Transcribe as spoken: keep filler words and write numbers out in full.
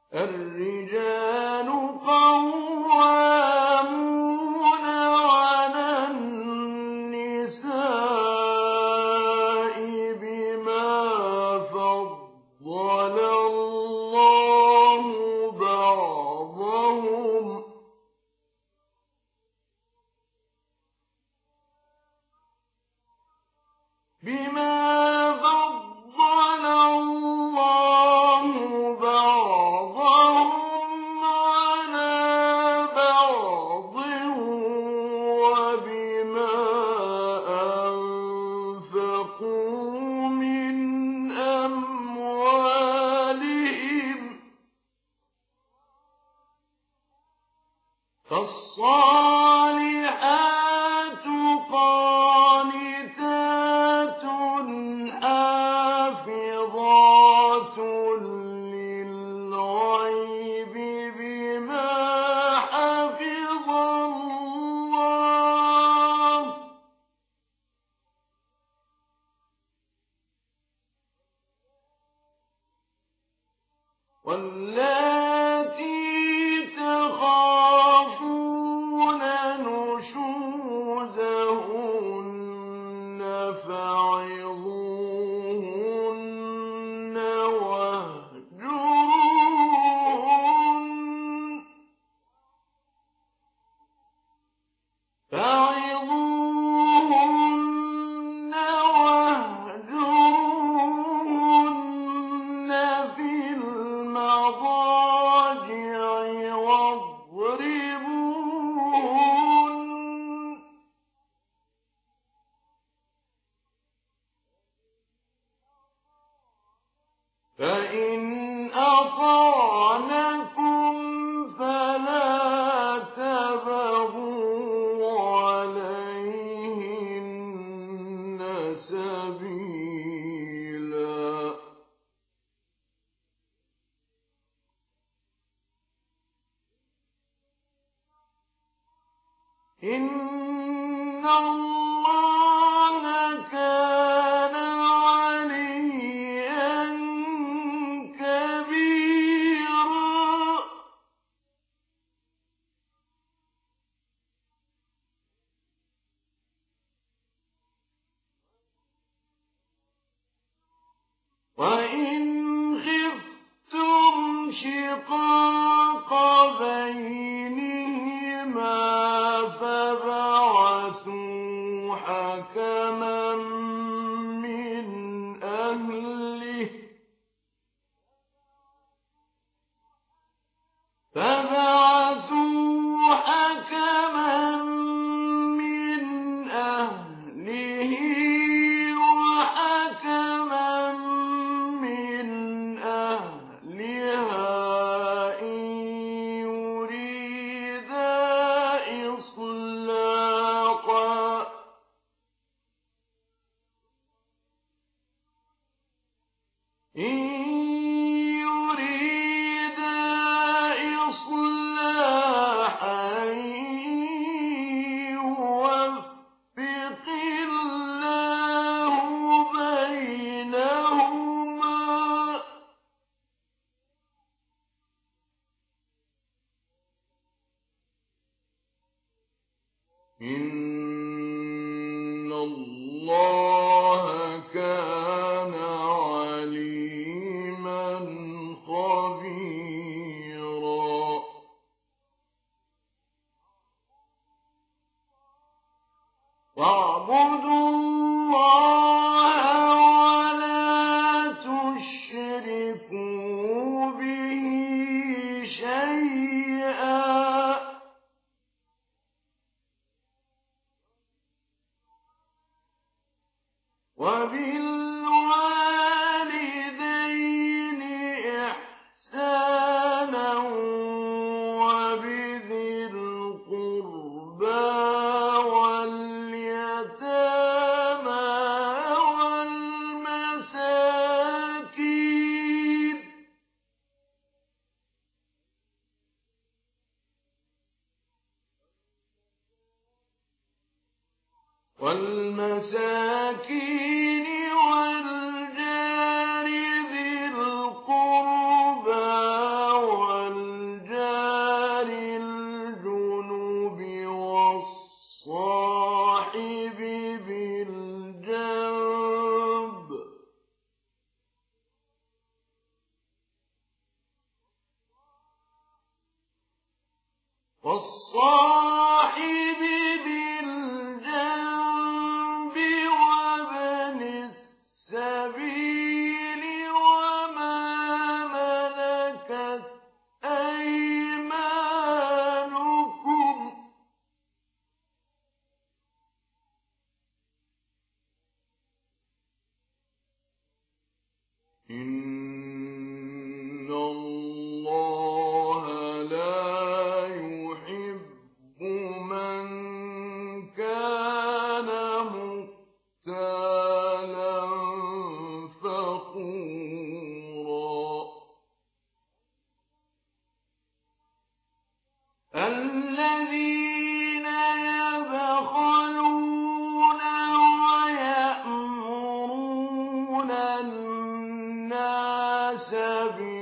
الرجال قوامون على النساء بما فضل الله بعضهم بما فضل الله بعضهم على بعض وبما أنفقوا من أموالهم فالصالحات قانتات حافظات للغيب بما حفظ الله واللاتي تخافون نشوزهن فعظوهن واهجروهن فعظوهن واهجروهن في المضاجع واضربوهن فإن أطعنكم فلا تبغوا عليهن سبيلا إن الله كان عليا كبيرا وإن خفتم شقاق بينهما فبعثوا حكما من أهله فبعثوا حكما من أهله وحكما من أهلها إن يريدا إصلاحا إن يريدا إصلاحا يوفق الله بينهما إن الله كان عليما خبيرا واعبدوا الله ولا تشركوا به شيئا وبالوالدين إحسانا وبذي القربى واليتامى والمساكين والمساكين والجار ذي القربى والصاحب بالجنب وابن السبيل وما ملكت أيمانكم إن الله لا يحب من كان مختالا فخورا الذين يبخلون ويأمرون الناس بالبخل